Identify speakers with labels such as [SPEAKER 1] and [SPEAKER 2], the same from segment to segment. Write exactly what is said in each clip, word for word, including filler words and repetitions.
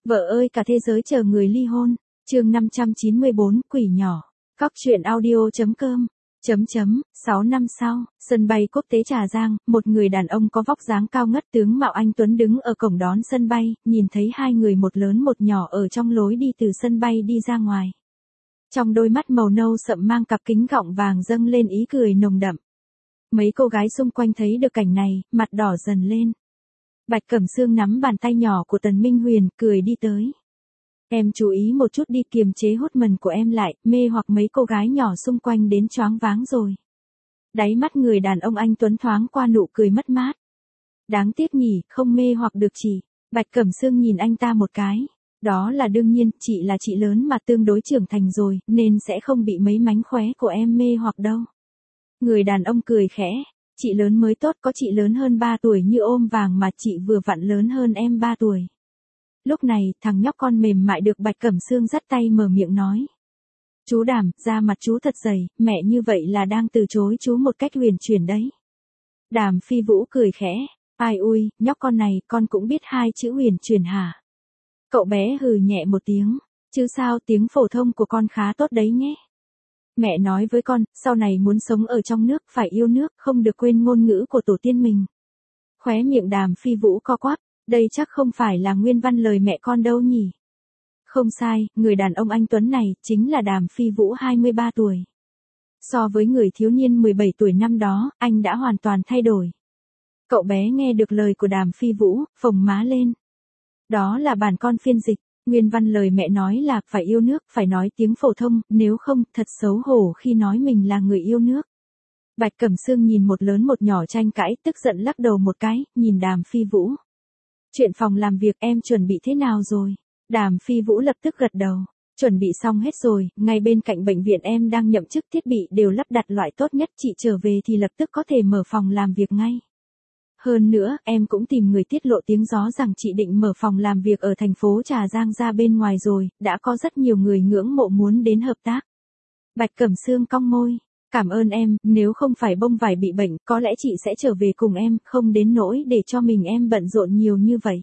[SPEAKER 1] Vợ ơi cả thế giới chờ người ly hôn. Chương năm trăm chín mươi bốn, quỷ nhỏ. Cóc truyện audio chấm com. Chấm chấm, sáu năm sau, sân bay quốc tế Trà Giang, một người đàn ông có vóc dáng cao ngất tướng mạo anh tuấn đứng ở cổng đón sân bay, nhìn thấy hai người một lớn một nhỏ ở trong lối đi từ sân bay đi ra ngoài. Trong đôi mắt màu nâu sậm mang cặp kính gọng vàng dâng lên ý cười nồng đậm. Mấy cô gái xung quanh thấy được cảnh này, mặt đỏ dần lên. Bạch Cẩm Sương nắm bàn tay nhỏ của Tần Minh Huyền, cười đi tới. Em chú ý một chút đi, kiềm chế hút mần của em lại, mê hoặc mấy cô gái nhỏ xung quanh đến choáng váng rồi. Đáy mắt người đàn ông anh tuấn thoáng qua nụ cười mất mát. Đáng tiếc nhỉ, không mê hoặc được chị. Bạch Cẩm Sương nhìn anh ta một cái. Đó là đương nhiên, chị là chị lớn mà tương đối trưởng thành rồi, nên sẽ không bị mấy mánh khóe của em mê hoặc đâu. Người đàn ông cười khẽ. Chị lớn mới tốt, có chị lớn hơn ba tuổi như ôm vàng mà chị vừa vặn lớn hơn em ba tuổi. Lúc này, thằng nhóc con mềm mại được Bạch Cẩm Sương dắt tay mở miệng nói. Chú Đàm, da mặt chú thật dày, mẹ như vậy là đang từ chối chú một cách huyền chuyển đấy. Đàm Phi Vũ cười khẽ. Ai ui, nhóc con này, con cũng biết hai chữ huyền chuyển hả? Cậu bé hừ nhẹ một tiếng. Chứ sao, tiếng phổ thông của con khá tốt đấy nhé. Mẹ nói với con, sau này muốn sống ở trong nước, phải yêu nước, không được quên ngôn ngữ của tổ tiên mình. Khóe miệng Đàm Phi Vũ co quắp. Đây chắc không phải là nguyên văn lời mẹ con đâu nhỉ? Không sai, người đàn ông anh tuấn này, chính là Đàm Phi Vũ hai mươi ba tuổi. So với người thiếu niên mười bảy tuổi năm đó, anh đã hoàn toàn thay đổi. Cậu bé nghe được lời của Đàm Phi Vũ, phồng má lên. Đó là bản con phiên dịch, nguyên văn lời mẹ nói là phải yêu nước, phải nói tiếng phổ thông, nếu không, thật xấu hổ khi nói mình là người yêu nước. Bạch Cẩm Sương nhìn một lớn một nhỏ tranh cãi, tức giận lắc đầu một cái, nhìn Đàm Phi Vũ. Chuyện phòng làm việc em chuẩn bị thế nào rồi? Đàm Phi Vũ lập tức gật đầu. Chuẩn bị xong hết rồi, ngay bên cạnh bệnh viện em đang nhậm chức, thiết bị đều lắp đặt loại tốt nhất, chị trở về thì lập tức có thể mở phòng làm việc ngay. Hơn nữa, em cũng tìm người tiết lộ tiếng gió rằng chị định mở phòng làm việc ở thành phố Trà Giang ra bên ngoài rồi, đã có rất nhiều người ngưỡng mộ muốn đến hợp tác. Bạch Cẩm Sương cong môi. Cảm ơn em, nếu không phải bông vải bị bệnh, có lẽ chị sẽ trở về cùng em, không đến nỗi để cho mình em bận rộn nhiều như vậy.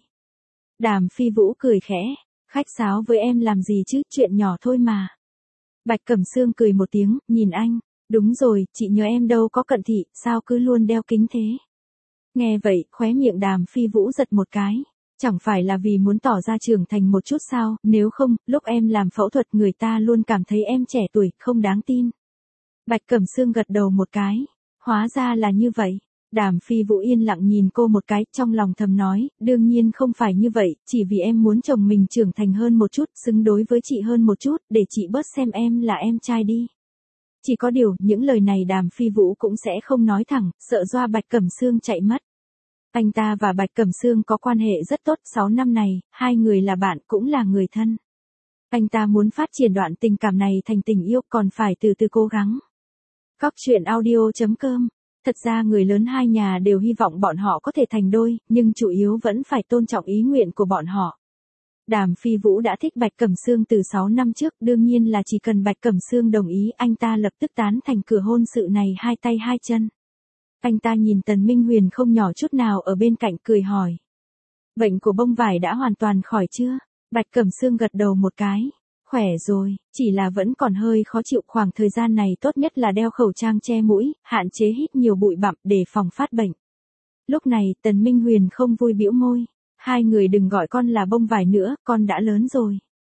[SPEAKER 1] Đàm Phi Vũ cười khẽ, khách sáo với em làm gì chứ, chuyện nhỏ thôi mà. Bạch Cẩm Sương cười một tiếng, nhìn anh, đúng rồi, chị nhớ em đâu có cận thị, sao cứ luôn đeo kính thế. Nghe vậy, khóe miệng Đàm Phi Vũ giật một cái. Chẳng phải là vì muốn tỏ ra trưởng thành một chút sao, nếu không, lúc em làm phẫu thuật người ta luôn cảm thấy em trẻ tuổi, không đáng tin. Bạch Cẩm Sương gật đầu một cái. Hóa ra là như vậy. Đàm Phi Vũ yên lặng nhìn cô một cái, trong lòng thầm nói, đương nhiên không phải như vậy, chỉ vì em muốn chồng mình trưởng thành hơn một chút, xứng đối với chị hơn một chút, để chị bớt xem em là em trai đi. Chỉ có điều, những lời này Đàm Phi Vũ cũng sẽ không nói thẳng, sợ doa Bạch Cẩm Sương chạy mất. Anh ta và Bạch Cẩm Sương có quan hệ rất tốt, sáu năm này, hai người là bạn cũng là người thân. Anh ta muốn phát triển đoạn tình cảm này thành tình yêu còn phải từ từ cố gắng. Cóc truyện audio chấm com. Thật ra người lớn hai nhà đều hy vọng bọn họ có thể thành đôi, nhưng chủ yếu vẫn phải tôn trọng ý nguyện của bọn họ. Đàm Phi Vũ đã thích Bạch Cẩm Sương từ sáu năm trước, đương nhiên là chỉ cần Bạch Cẩm Sương đồng ý, anh ta lập tức tán thành cửa hôn sự này hai tay hai chân. Anh ta nhìn Tần Minh Huyền không nhỏ chút nào ở bên cạnh, cười hỏi. Bệnh của bông vải đã hoàn toàn khỏi chưa? Bạch Cẩm Sương gật đầu một cái. Khỏe rồi, chỉ là vẫn còn hơi khó chịu, khoảng thời gian này tốt nhất là đeo khẩu trang che mũi, hạn chế hít nhiều bụi bặm để phòng phát bệnh. Lúc này, Tần Minh Huyền không vui bĩu môi. Hai người đừng gọi con là bông vải nữa, con đã lớn rồi.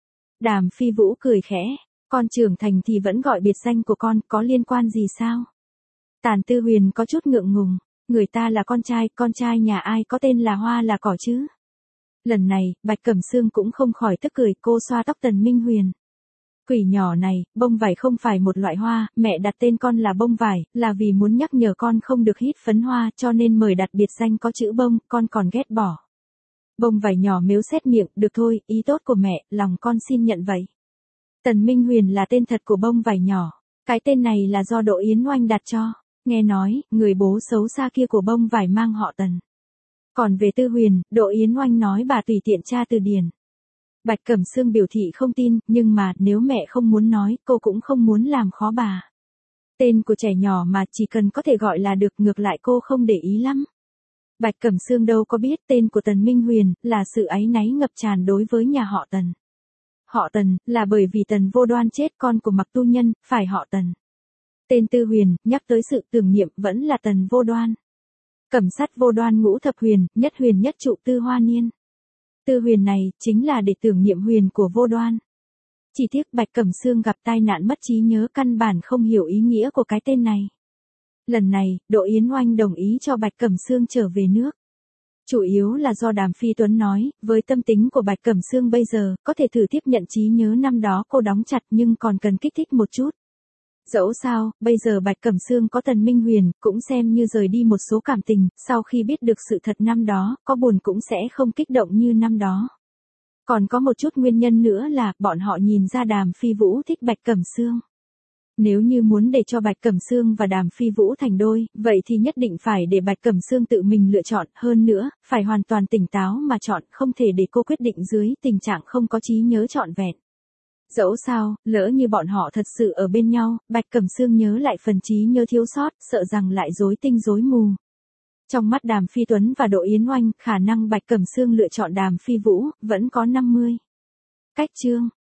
[SPEAKER 1] Đàm Phi Vũ cười khẽ. Con trưởng thành thì vẫn gọi biệt danh của con, có liên quan gì sao? Tàn Tư Huyền có chút ngượng ngùng. Người ta là con trai, con trai nhà ai có tên là hoa là cỏ chứ? Lần này, Bạch Cẩm Sương cũng không khỏi tức cười, cô xoa tóc Tần Minh Huyền. Quỷ nhỏ này, bông vải không phải một loại hoa, mẹ đặt tên con là bông vải, là vì muốn nhắc nhở con không được hít phấn hoa, cho nên mời đặt biệt danh có chữ bông, con còn ghét bỏ. Bông vải nhỏ mếu xét miệng, được thôi, ý tốt của mẹ, lòng con xin nhận vậy. Tần Minh Huyền là tên thật của bông vải nhỏ, cái tên này là do Đỗ Yến Oanh đặt cho, nghe nói, người bố xấu xa kia của bông vải mang họ Tần. Còn về Tư Huyền, Đỗ Yến Oanh nói bà tùy tiện tra từ điển. Bạch Cẩm Sương biểu thị không tin, nhưng mà nếu mẹ không muốn nói, cô cũng không muốn làm khó bà. Tên của trẻ nhỏ mà chỉ cần có thể gọi là được, ngược lại cô không để ý lắm. Bạch Cẩm Sương đâu có biết tên của Tần Minh Huyền là sự áy náy ngập tràn đối với nhà họ Tần. Họ Tần là bởi vì Tần Vô Đoan chết con của Mặc Tu Nhân, phải họ Tần. Tên Tư Huyền, nhắc tới sự tưởng niệm vẫn là Tần Vô Đoan. Cẩm sát vô đoan ngũ thập huyền, nhất huyền nhất trụ Tư Hoa Niên. Tư Huyền này chính là để tưởng niệm huyền của Vô Đoan. Chỉ tiếc Bạch Cẩm Sương gặp tai nạn mất trí nhớ, căn bản không hiểu ý nghĩa của cái tên này. Lần này, Đỗ Yến Oanh đồng ý cho Bạch Cẩm Sương trở về nước. Chủ yếu là do Đàm Phi Tuấn nói, với tâm tính của Bạch Cẩm Sương bây giờ, có thể thử tiếp nhận trí nhớ năm đó cô đóng chặt nhưng còn cần kích thích một chút. Dẫu sao, bây giờ Bạch Cẩm Sương có Tần Minh Huyền, cũng xem như rời đi một số cảm tình, sau khi biết được sự thật năm đó, có buồn cũng sẽ không kích động như năm đó. Còn có một chút nguyên nhân nữa là, bọn họ nhìn ra Đàm Phi Vũ thích Bạch Cẩm Sương. Nếu như muốn để cho Bạch Cẩm Sương và Đàm Phi Vũ thành đôi, vậy thì nhất định phải để Bạch Cẩm Sương tự mình lựa chọn, hơn nữa, phải hoàn toàn tỉnh táo mà chọn, không thể để cô quyết định dưới tình trạng không có trí nhớ trọn vẹn. Dẫu sao, lỡ như bọn họ thật sự ở bên nhau, Bạch Cẩm Sương nhớ lại phần trí nhớ thiếu sót, sợ rằng lại rối tinh rối mù. Trong mắt Đàm Phi Tuấn và Đỗ Yến Oanh, khả năng Bạch Cẩm Sương lựa chọn Đàm Phi Vũ, vẫn có năm mươi. Cách chương